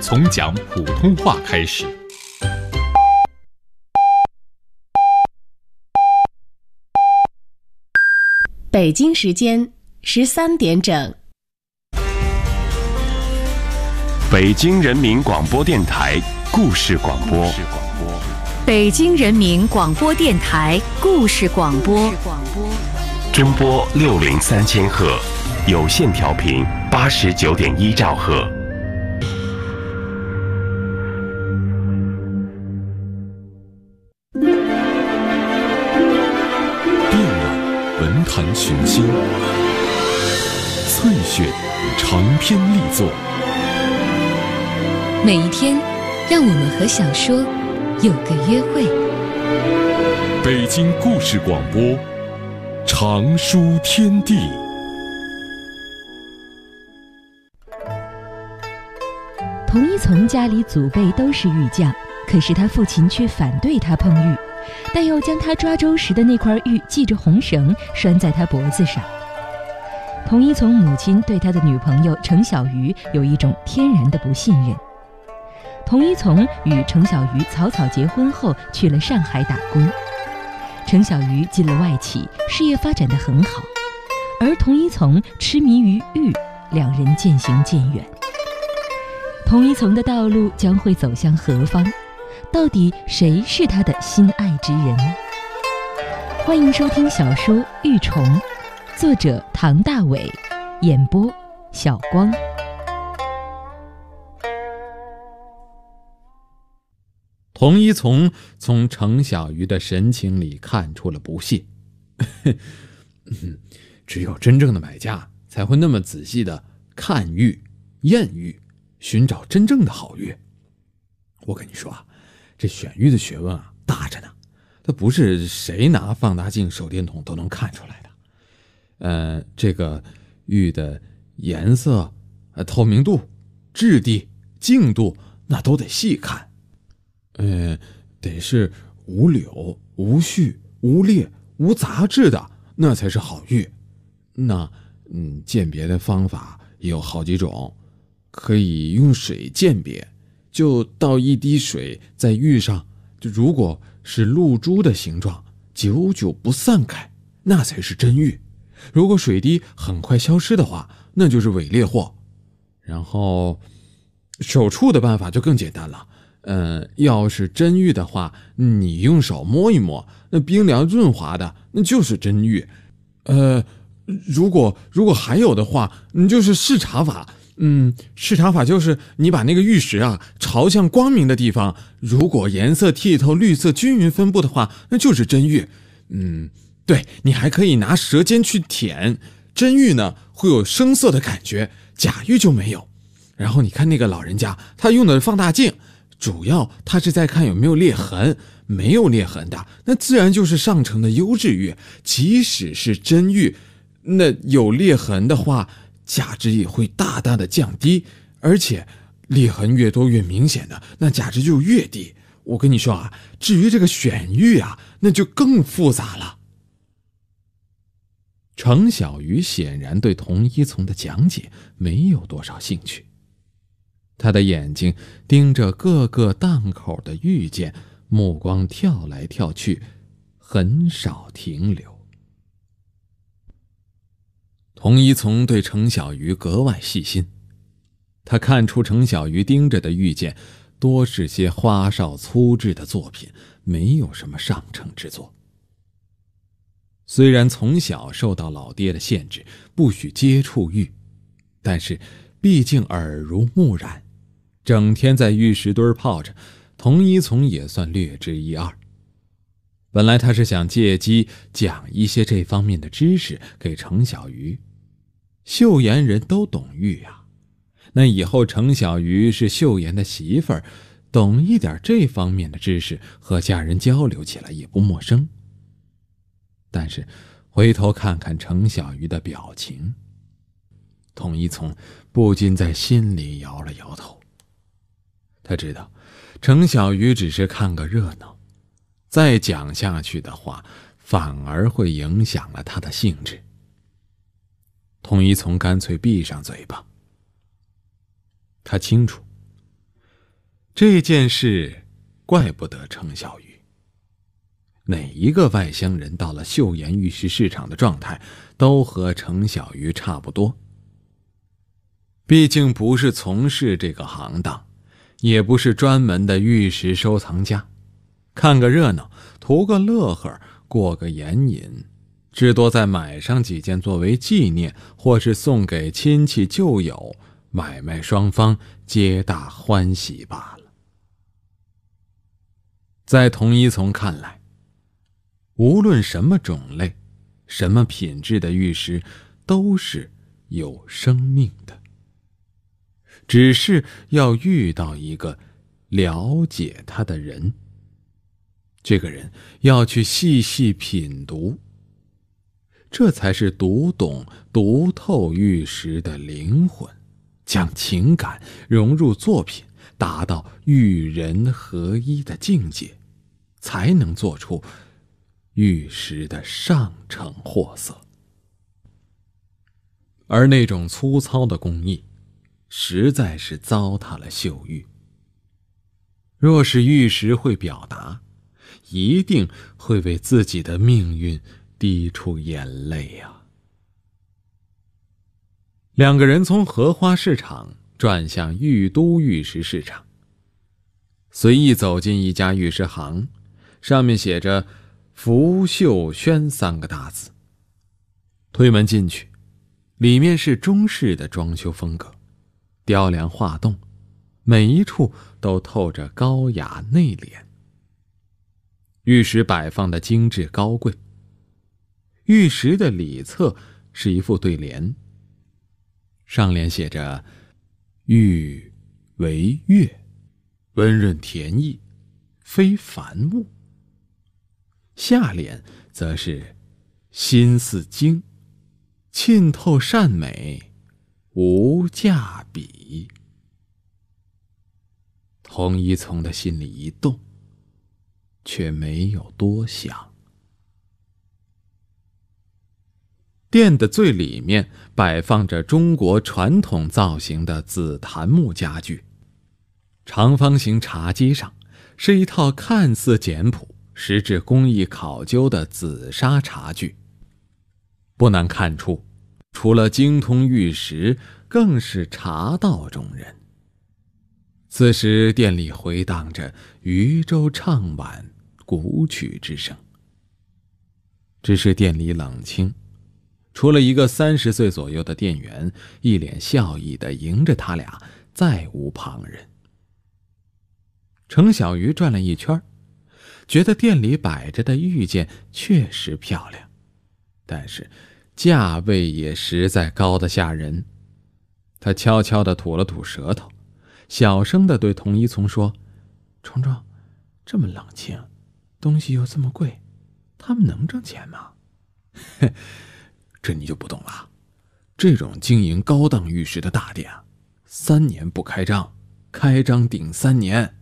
从讲普通话开始。 北京时间13点整。 北京人民广播电台故事广播。 北京人民广播电台故事广播。 中波603千赫，有线调频89.1兆赫。 电览文坛群星，翠选长篇力作。 每一天，让我们和小说有个约会。 北京故事广播，长书天地。 童一从家里祖辈都是玉匠，可是他父亲却反对他碰玉，但又将他抓周时的那块玉系着红绳拴在他脖子上。童一从母亲对他的女朋友程小鱼有一种天然的不信任。童一从与程小鱼草草结婚后去了上海打工，程小鱼进了外企，事业发展得很好，而童一从痴迷于玉，两人渐行渐远。童一从的道路将会走向何方？到底谁是他的心爱之人？欢迎收听小说《玉虫》，作者唐大伟，演播小光。 童一从程小鱼的神情里看出了不屑。只有真正的买家才会那么仔细地看玉、验玉，寻找真正的好玉。我跟你说啊，这选玉的学问啊大着呢，它不是谁拿放大镜、手电筒都能看出来的。这个玉的颜色、透明度、质地、净度，那都得细看。得是无柳、无絮、无裂、无杂质的，那才是好玉。那鉴别的方法也有好几种，可以用水鉴别，就倒一滴水在玉上，就如果是露珠的形状，久久不散开，那才是真玉。如果水滴很快消失的话，那就是伪劣货。然后手触的办法就更简单了。要是真玉的话，你用手摸一摸，那冰凉润滑的，那就是真玉。如果还有的话，就是视察法。视察法就是你把那个玉石啊朝向光明的地方，如果颜色剔透、绿色均匀分布的话，那就是真玉。对，你还可以拿舌尖去舔，真玉呢会有生涩的感觉，假玉就没有。然后你看那个老人家，他用的放大镜，主要他是在看有没有裂痕，没有裂痕的，那自然就是上乘的优质玉。即使是真玉，那有裂痕的话，价值也会大大的降低，而且裂痕越多越明显的，那价值就越低。我跟你说啊，至于这个选玉啊，那就更复杂了。程小鱼显然对童一从的讲解没有多少兴趣，他的眼睛盯着各个档口的玉件，目光跳来跳去，很少停留。童一从对程小鱼格外细心，他看出程小鱼盯着的玉件多是些花哨粗制的作品，没有什么上乘之作。虽然从小受到老爹的限制，不许接触玉，但是毕竟耳濡目染，整天在玉石堆泡着，童一从也算略知一二。本来他是想借机讲一些这方面的知识给程小鱼，秀妍人都懂玉啊，那以后程小鱼是秀妍的媳妇儿，懂一点这方面的知识，和家人交流起来也不陌生。但是回头看看程小鱼的表情，童一从不禁在心里摇了摇头。他知道程小鱼只是看个热闹，再讲下去的话，反而会影响了他的兴致。童一从干脆闭上嘴巴。他清楚， 这件事怪不得程小鱼。哪一个外乡人到了岫岩玉石市场的状态，都和程小鱼差不多。毕竟不是从事这个行当，也不是专门的玉石收藏家，看个热闹，图个乐呵，过个眼瘾，至多再买上几件作为纪念，或是送给亲戚旧友，买卖双方皆大欢喜罢了。在童一从看来，无论什么种类、什么品质的玉石，都是有生命的，只是要遇到一个了解它的人。这个人要去细细品读，这才是读懂、读透玉石的灵魂，将情感融入作品，达到玉人合一的境界，才能做出玉石的上乘货色。而那种粗糙的工艺，实在是糟蹋了岫玉。若是玉石会表达，一定会为自己的命运滴出眼泪啊！两个人从荷花市场转向玉都玉石市场，随意走进一家玉石行，上面写着福秀轩3个大字。推门进去，里面是中式的装修风格，雕梁画栋，每一处都透着高雅内敛。玉石摆放的精致高贵，玉石的里侧是一副对联，上联写着玉为月，温润甜意，非凡物。下联则是心似晶，沁透善美，无价比。童一从的心里一动，却没有多想。店的最里面摆放着中国传统造型的紫檀木家具，长方形茶几上是一套看似简朴，实质工艺考究的紫砂茶具。不难看出，除了精通玉石，更是茶道中人。此时店里回荡着渔舟唱晚古曲之声。只是店里冷清，除了一个30岁左右的店员一脸笑意地迎着他俩，再无旁人。程小鱼转了一圈，觉得店里摆着的玉件确实漂亮，但是价位也实在高得吓人。他悄悄地吐了吐舌头，小声地对童一从说：“虫虫，这么冷清，东西又这么贵，他们能挣钱吗？”这你就不懂了。这种经营高档玉石的大店，3年不开张，开张顶3年。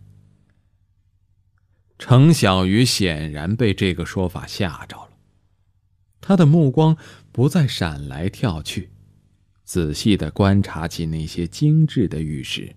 程小鱼显然被这个说法吓着了，他的目光不再闪来跳去，仔细地观察起那些精致的玉石。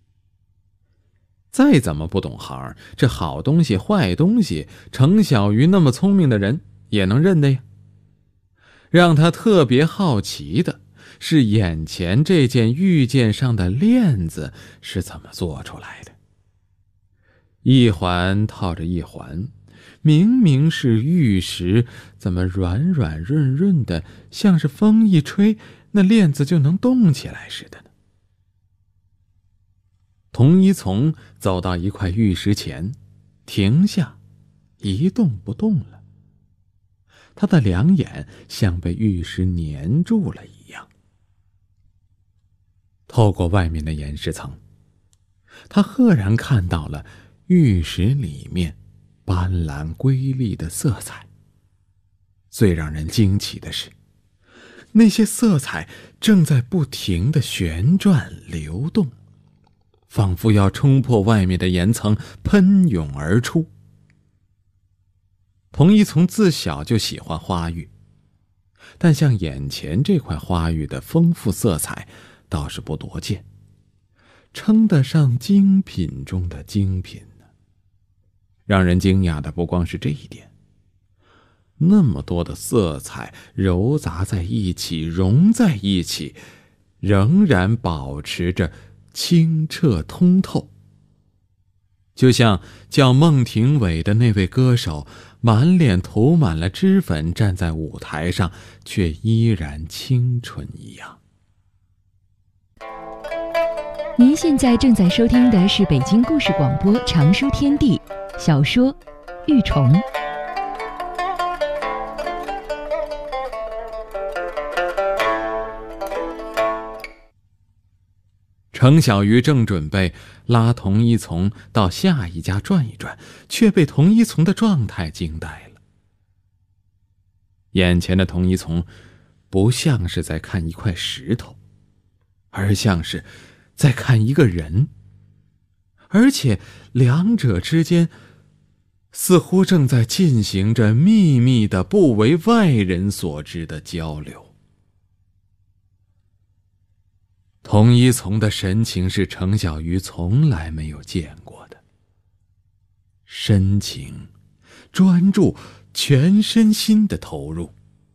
再怎么不懂行，这好东西坏东西，程小鱼那么聪明的人也能认得呀。让他特别好奇的是，眼前这件玉件上的链子是怎么做出来的？一环套着一环，明明是玉石，怎么软软润润的，像是风一吹，那链子就能动起来似的呢？童一从走到一块玉石前，停下，一动不动了。他的两眼像被玉石粘住了一样。透过外面的岩石层，他赫然看到了玉石里面斑斓瑰丽的色彩。最让人惊奇的是，那些色彩正在不停地旋转流动，仿佛要冲破外面的岩层喷涌而出。童一从自小就喜欢花玉，但像眼前这块花玉的丰富色彩倒是不多见， 称得上精品中的精品呢。让人惊讶的不光是这一点，那么多的色彩糅杂在一起，融在一起，仍然保持着清澈通透。就像叫孟庭苇的那位歌手，满脸涂满了脂粉，站在舞台上，却依然清纯一样。 您现在正在收听的是北京故事广播常书天地小说《玉虫》。 程小鱼正准备拉童一从到下一家转一转，却被童一从的状态惊呆了。眼前的童一从不像是在看一块石头，而像是在看一个人，而且两者之间似乎正在进行着秘密的不为外人所知的交流。童一从的神情是程小鱼从来没有见过的，深情、专注、全身心的投入。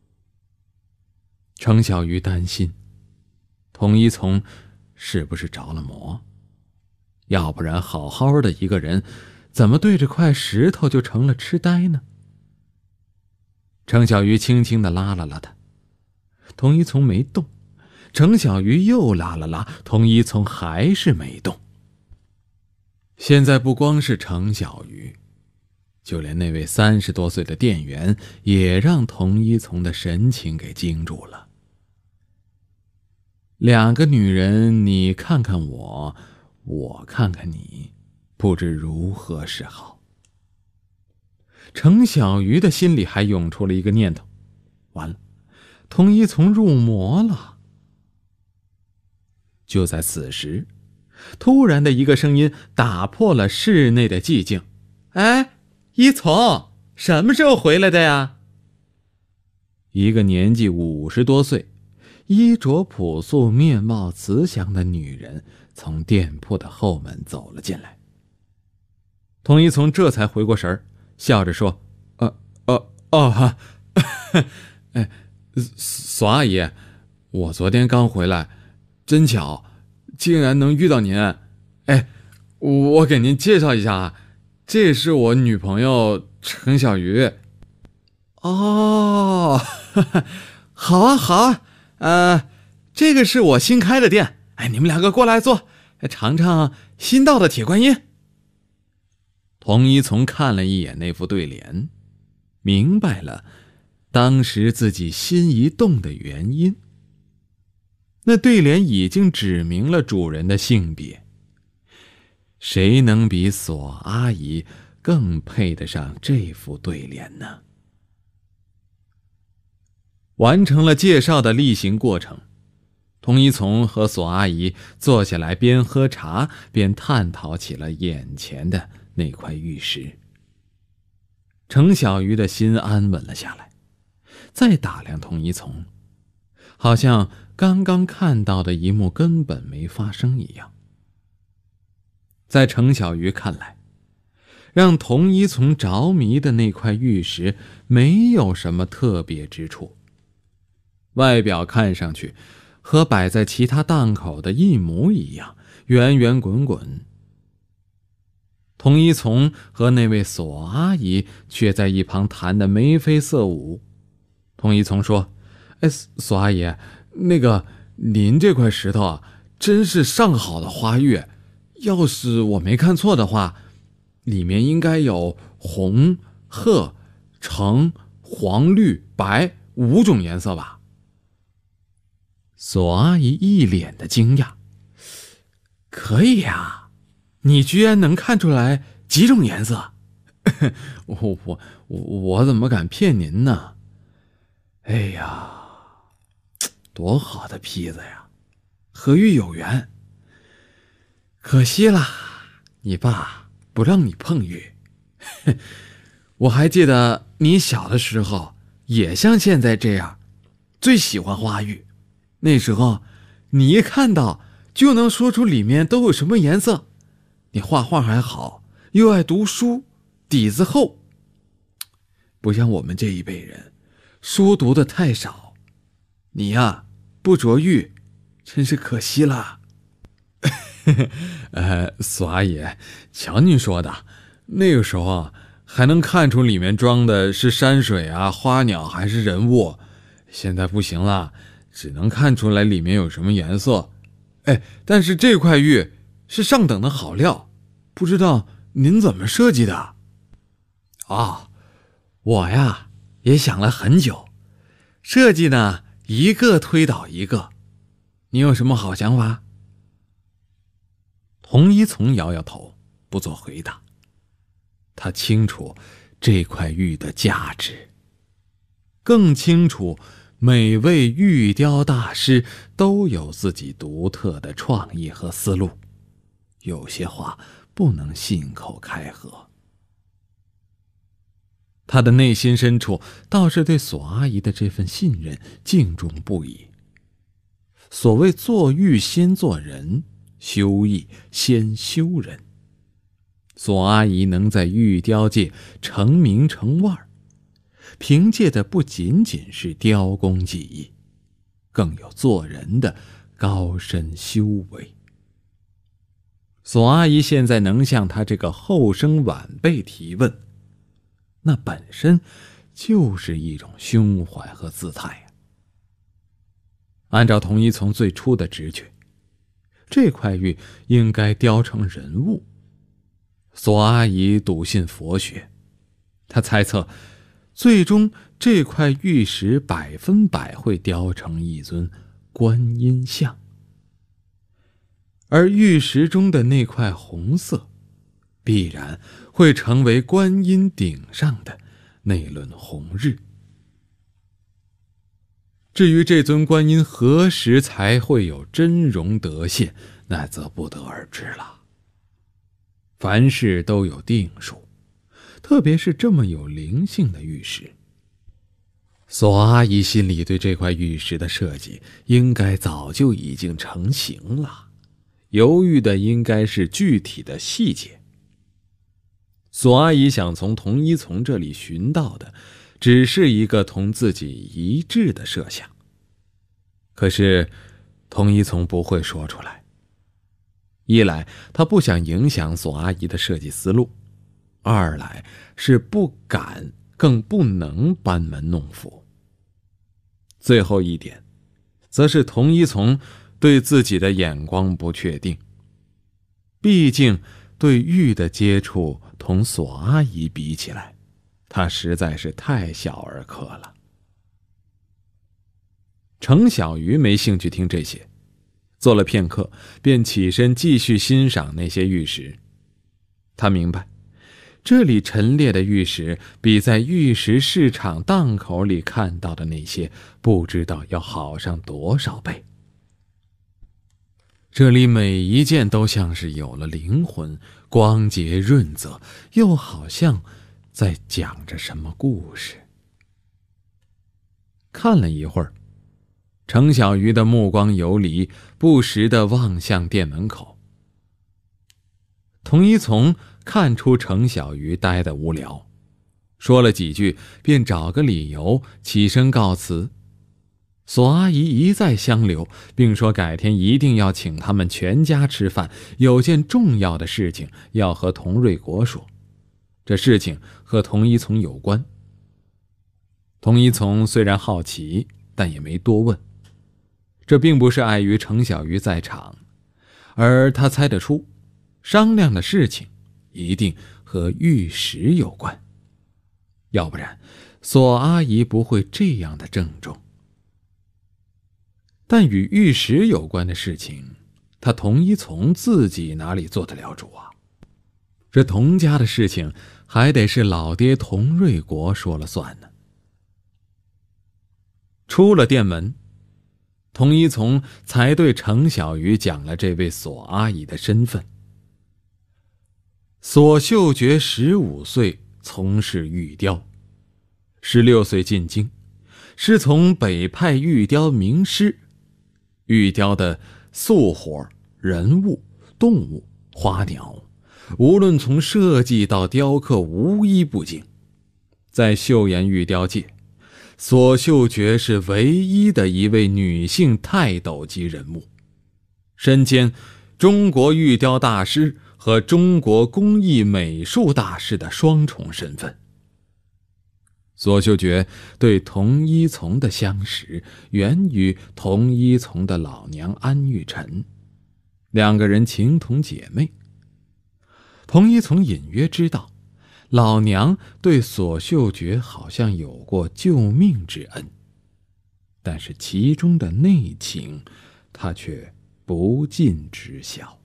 程小鱼担心童一从是不是着了魔，要不然好好的一个人，怎么对着块石头就成了痴呆呢？程小鱼轻轻地拉了拉他，童一从没动。程小鱼又拉了拉，童一从还是没动。现在不光是程小鱼，就连那位30多岁的店员也让童一从的神情给惊住了。两个女人，你看看我，我看看你，不知如何是好。程小鱼的心里还涌出了一个念头，完了，童一从入魔了。就在此时，突然的一个声音打破了室内的寂静。哎，一从，什么时候回来的呀？一个年纪50多岁，衣着朴素、面貌慈祥的女人从店铺的后门走了进来。童一从这才回过神儿，笑着说：哎，索阿姨，我昨天刚回来，真巧，竟然能遇到您。哎，我给您介绍一下啊，这是我女朋友程小鱼。哦，好啊好啊，这个是我新开的店，哎，你们两个过来坐，尝尝新到的铁观音。童一从看了一眼那副对联，明白了当时自己心一动的原因。那对联已经指明了主人的性别，谁能比索阿姨更配得上这副对联呢？完成了介绍的例行过程，童一从和索阿姨坐下来，边喝茶边探讨起了眼前的那块玉石。程小鱼的心安稳了下来，再打量童一从，好像刚刚看到的一幕根本没发生一样。在程小鱼看来，让童一从着迷的那块玉石没有什么特别之处，外表看上去和摆在其他档口的一模一样，圆圆滚滚。童一从和那位索阿姨却在一旁谈得眉飞色舞。童一从说：哎，索阿姨，那个您这块石头啊，真是上好的花玉，要是我没看错的话，里面应该有红、褐、橙、黄、绿、白5种颜色吧。索阿姨一脸的惊讶：可以呀，你居然能看出来几种颜色？我怎么敢骗您呢？哎呀，多好的坯子呀，和玉有缘。可惜啦，你爸不让你碰玉。我还记得你小的时候也像现在这样，最喜欢花玉。那时候你一看到就能说出里面都有什么颜色。你画画还好，又爱读书，底子厚，不像我们这一辈人，书读的太少。你呀，不着玉，真是可惜了。索阿姨，瞧您说的，那个时候啊，还能看出里面装的是山水啊、花鸟还是人物。现在不行了，只能看出来里面有什么颜色。但是这块玉是上等的好料，不知道您怎么设计的？我呀也想了很久，设计呢一个推倒一个。你有什么好想法？童一从摇摇头，不做回答。他清楚这块玉的价值，更清楚每位玉雕大师都有自己独特的创意和思路，有些话不能信口开河。他的内心深处倒是对索阿姨的这份信任敬重不已。所谓做玉先做人，修艺先修人。索阿姨能在玉雕界成名成腕，凭借的不仅仅是雕工技艺，更有做人的高深修为。索阿姨现在能向她这个后生晚辈提问，那本身就是一种胸怀和姿态。按照童一从最初的直觉，这块玉应该雕成人物。索阿姨笃信佛学，她猜测最终这块玉石100%会雕成一尊观音像，而玉石中的那块红色必然会成为观音顶上的那轮红日。至于这尊观音何时才会有真容得现，那则不得而知了。凡事都有定数，特别是这么有灵性的玉石。索阿姨心里对这块玉石的设计应该早就已经成型了，犹豫的应该是具体的细节。索阿姨想从童一从这里寻到的只是一个同自己一致的设想，可是童一从不会说出来。一来他不想影响索阿姨的设计思路，二来是不敢更不能班门弄斧。最后一点则是童一从对自己的眼光不确定，毕竟对玉的接触同索阿姨比起来，他实在是太小儿科了。程小鱼没兴趣听这些，坐了片刻便起身继续欣赏那些玉石。他明白这里陈列的玉石比在玉石市场档口里看到的那些不知道要好上多少倍。这里每一件都像是有了灵魂，光洁润泽，又好像在讲着什么故事。看了一会儿，程小鱼的目光游离，不时地望向店门口。童一从看出程小鱼呆得无聊，说了几句便找个理由起身告辞。索阿姨一再相留，并说改天一定要请他们全家吃饭，有件重要的事情要和童瑞国说，这事情和童一从有关。童一从虽然好奇，但也没多问，这并不是碍于程小鱼在场，而他猜得出商量的事情一定和玉石有关，要不然索阿姨不会这样的郑重。但与玉石有关的事情，他童一从自己哪里做得了主啊？这童家的事情还得是老爹童瑞国说了算呢。出了店门，童一从才对程小鱼讲了这位索阿姨的身份。索秀觉15岁从事玉雕，16岁进京，师从北派玉雕名师，玉雕的素活人物、动物、花鸟，无论从设计到雕刻，无一不精。在岫岩玉雕界，索秀觉是唯一的一位女性泰斗级人物，身兼中国玉雕大师和中国工艺美术大师的双重身份。索秀觉对童一从的相识源于童一从的老娘安玉宸，两个人情同姐妹。童一从隐约知道老娘对索秀觉好像有过救命之恩，但是其中的内情他却不尽知晓。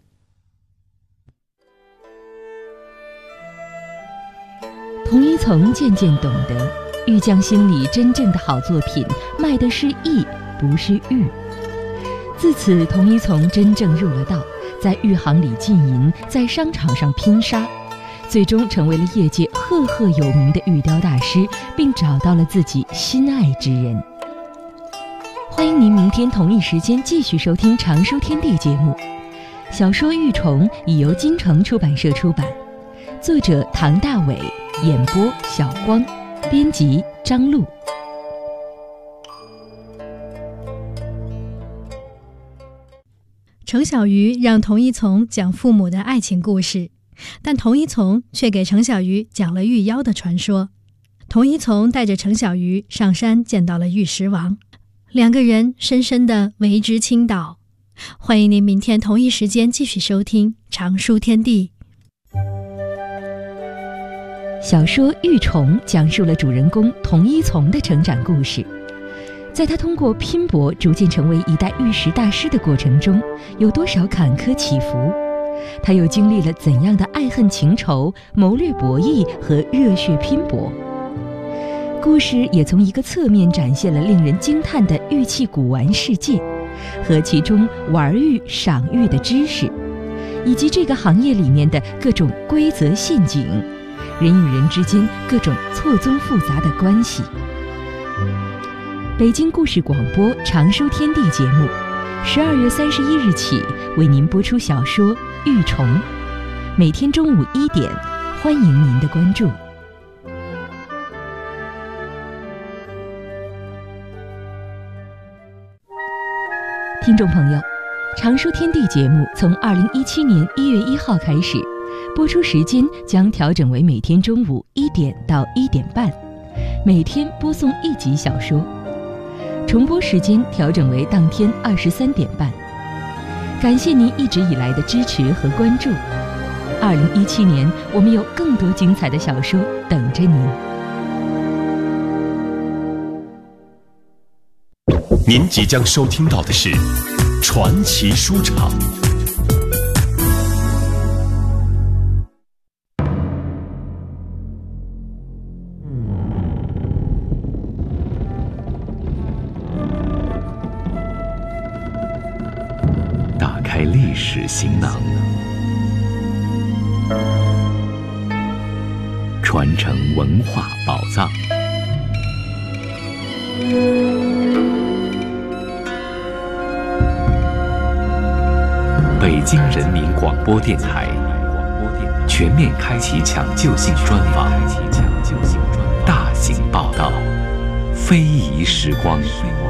童一从渐渐懂得，玉匠心里真正的好作品卖的是艺，不是玉。自此，童一从真正入了道，在玉行里浸淫，在商场上拼杀，最终成为了业界赫赫有名的玉雕大师，并找到了自己心爱之人。欢迎您明天同一时间继续收听常书天地节目。小说《玉虫》已由京城出版社出版，作者唐大伟，演播小光，编辑张璐。 程小鱼让童一从讲父母的爱情故事，但童一从却给程小鱼讲了玉妖的传说。童一从带着程小鱼上山见到了玉石王，两个人深深地为之倾倒。欢迎您明天同一时间继续收听常书天地。 小说《玉虫》讲述了主人公童一从的成长故事。在他通过拼搏逐渐成为一代玉石大师的过程中，有多少坎坷起伏？他又经历了怎样的爱恨情仇、谋略博弈和热血拼搏？故事也从一个侧面展现了令人惊叹的玉器古玩世界，和其中玩玉、赏玉的知识，以及这个行业里面的各种规则陷阱，人与人之间各种错综复杂的关系。北京故事广播常书天地节目12月31日起为您播出小说《玉虫》，每天中午1点，欢迎您的关注。听众朋友，常书天地节目从2017年1月1号开始，播出时间将调整为每天中午1点到1点半，每天播送1集小说。重播时间调整为当天23点半。感谢您一直以来的支持和关注。2017年，我们有更多精彩的小说等着您。 您即将收听到的是传奇书场。打开历史行囊，传承文化宝藏。北京人民广播电台全面开启抢救性专访，大型报道，非遗时光。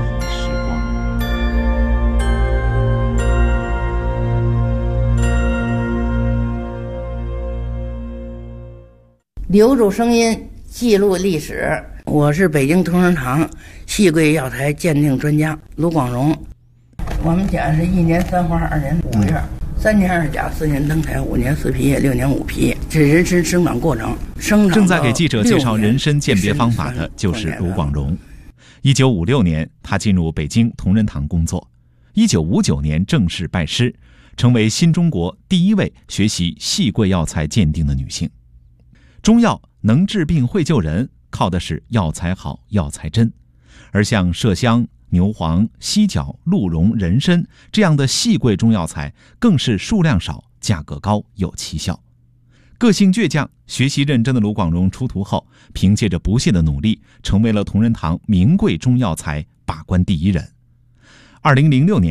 留住声音，记录历史。我是北京同仁堂细桂药材鉴定专家卢广荣。我们家是1年3花2年5月，3年2甲4年登台5年4皮6年5皮，这人参生长过程。 正在给记者介绍人参鉴别方法的就是卢广荣。1956年，他进入北京同仁堂工作。1959年正式拜师，成为新中国第一位学习细桂药材鉴定的女性。中药能治病会救人，靠的是药材好、药材真。而像麝香、牛黄、犀角、鹿茸、人参这样的细桂中药材，更是数量少、价格高、有奇效。个性倔强、学习认真的卢广荣出徒后，凭借着不懈的努力，成为了同仁堂名贵中药材把关第一人。2006年，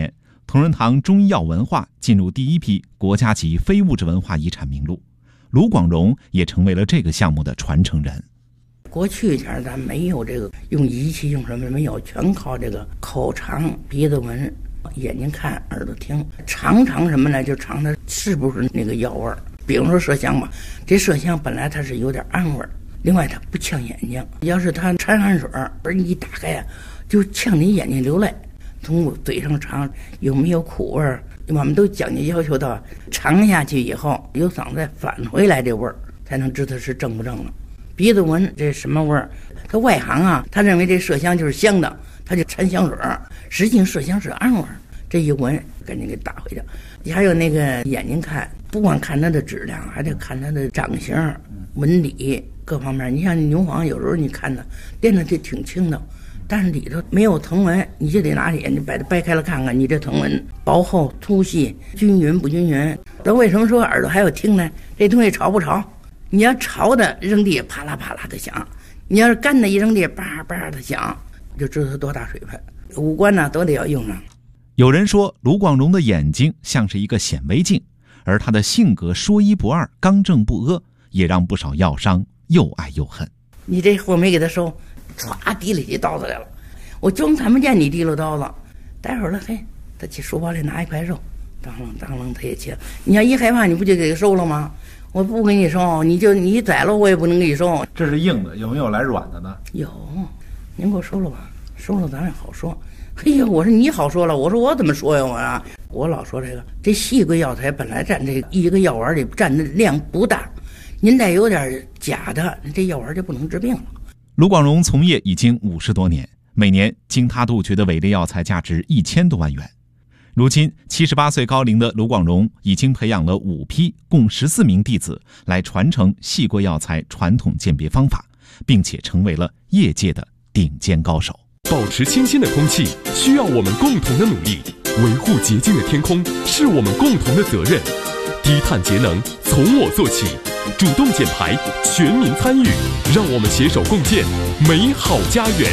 同仁堂中医药文化进入第一批国家级非物质文化遗产名录，卢广荣也成为了这个项目的传承人。 过去前咱没有这个用仪器用什么没有，全靠这个口尝、鼻子闻、眼睛看、耳朵听，尝什么呢？就尝它是不是那个药味儿。比如说麝香吧，这麝香本来它是有点氨味儿，另外它不呛眼睛，要是它掺汗水而你一打开呀，就呛你眼睛流泪。从嘴上尝有没有苦味儿，我们都讲究要求到尝下去以后由嗓子再返回来这味儿，才能知道是正不正了。鼻子闻这什么味儿？他外行啊，他认为这麝香就是香的，他就掺香水儿，实际上麝香是氨味儿。这一闻赶紧给打回去。你还有那个眼睛看，不光看它的质量，还得看它的长形、纹理各方面。你像牛黄，有时候你看它练的就挺轻的，但是里头没有藤纹，你就得拿眼睛把它掰开了看看，你这藤纹薄厚、粗细、均匀不均匀。那为什么说耳朵还有听呢？这东西潮不潮？你要潮的扔地啪啦啪啦的响，你要是干的一扔地叭叭的响，就知道它多大水分。五官呢都得要用上。 有人说卢广荣的眼睛像是一个显微镜，而他的性格说一不二、刚正不阿，也让不少药商又爱又恨。 你这货没给他收，唰提里起刀子来了，我就看不见你提溜刀子。待会儿了，嘿，他去书包里拿一块肉，当啷他也切。你要一害怕，你不就给他收了吗？我不给你收，你宰了我也不能给你收。 这是硬的，有没有来软的呢？ 有，您给我收了吧，收了咱也好说。哎呀，我说你好说了，我说我怎么说呀？我老说这细桂药材本来占这一个药丸里占的量不大，您再有点假的，这药丸就不能治病了。 卢广荣从业已经50多年，每年经他杜绝的伪劣药材价值1000多万元。如今78岁高龄的卢广荣已经培养了5批共14名弟子来传承细桂药材传统鉴别方法，并且成为了业界的顶尖高手。 保持清新的空气需要我们共同的努力，维护洁净的天空是我们共同的责任。低碳节能从我做起，主动减排，全民参与，让我们携手共建美好家园。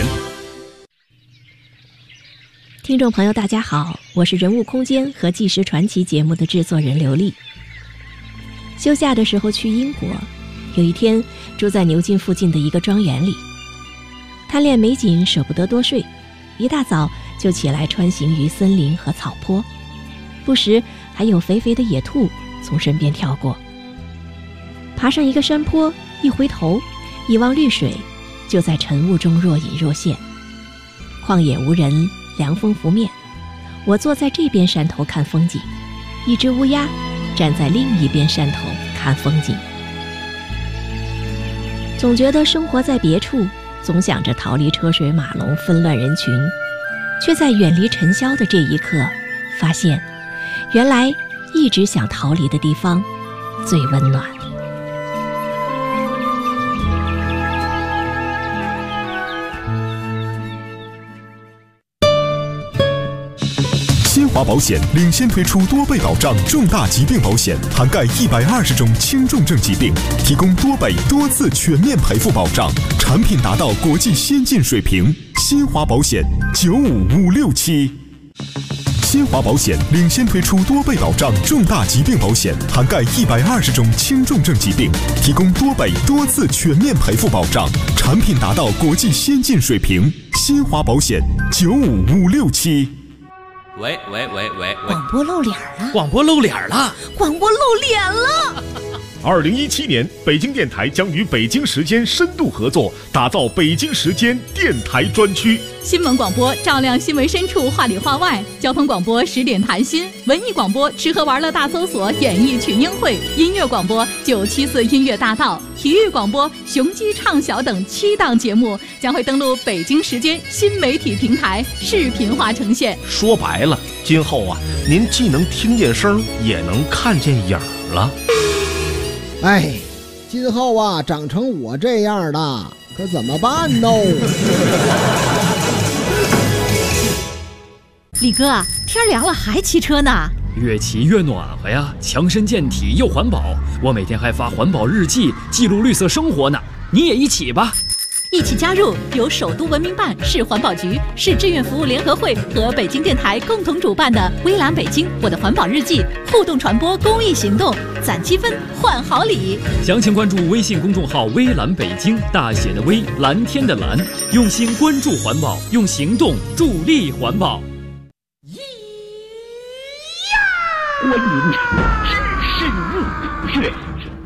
听众朋友大家好，我是人物空间和纪实传奇节目的制作人刘丽。休假的时候去英国，有一天住在牛津附近的一个庄园里，贪恋美景舍不得多睡，一大早就起来穿行于森林和草坡，不时还有肥肥的野兔从身边跳过。爬上一个山坡，一回头一望绿水，就在晨雾中若隐若现。旷野无人，凉风拂面，我坐在这边山头看风景，一只乌鸦站在另一边山头看风景。总觉得生活在别处，总想着逃离车水马龙纷乱人群，却在远离尘嚣的这一刻发现，原来一直想逃离的地方最温暖。 新华保险领先推出多倍保障重大疾病保险，涵盖120种轻重症疾病，提供多倍多次全面赔付保障，产品达到国际先进水平。新华保险95567。新华保险领先推出多倍保障重大疾病保险，涵盖120种轻重症疾病，提供多倍多次全面赔付保障，产品达到国际先进水平。新华保险95567。 喂， 广播露脸了！ 广播露脸了 ！2017年，北京电台将与北京时间深度合作，打造北京时间电台专区。 新闻广播照亮新闻深处，话里话外；交通广播10点谈心；文艺广播吃喝玩乐大搜索，演艺群英会；音乐广播974音乐大道；体育广播雄鸡畅晓等7档节目将会登陆北京时间新媒体平台，视频化呈现。 说白了，今后啊，您既能听见声，也能看见影了。 哎，今后啊，长成我这样的，可怎么办呢？ 李哥，天凉了还骑车呢？ 越骑越暖和呀，强身健体又环保。我每天还发环保日记，记录绿色生活呢。你也一起吧。 一起加入由首都文明办、市环保局、市志愿服务联合会和北京电台共同主办的微蓝北京我的环保日记互动传播公益行动，攒积分换好礼。 详情关注微信公众号微蓝北京，大写的微，蓝天的蓝，用心关注环保，用行动助力环保。 观云长，知深入虎穴。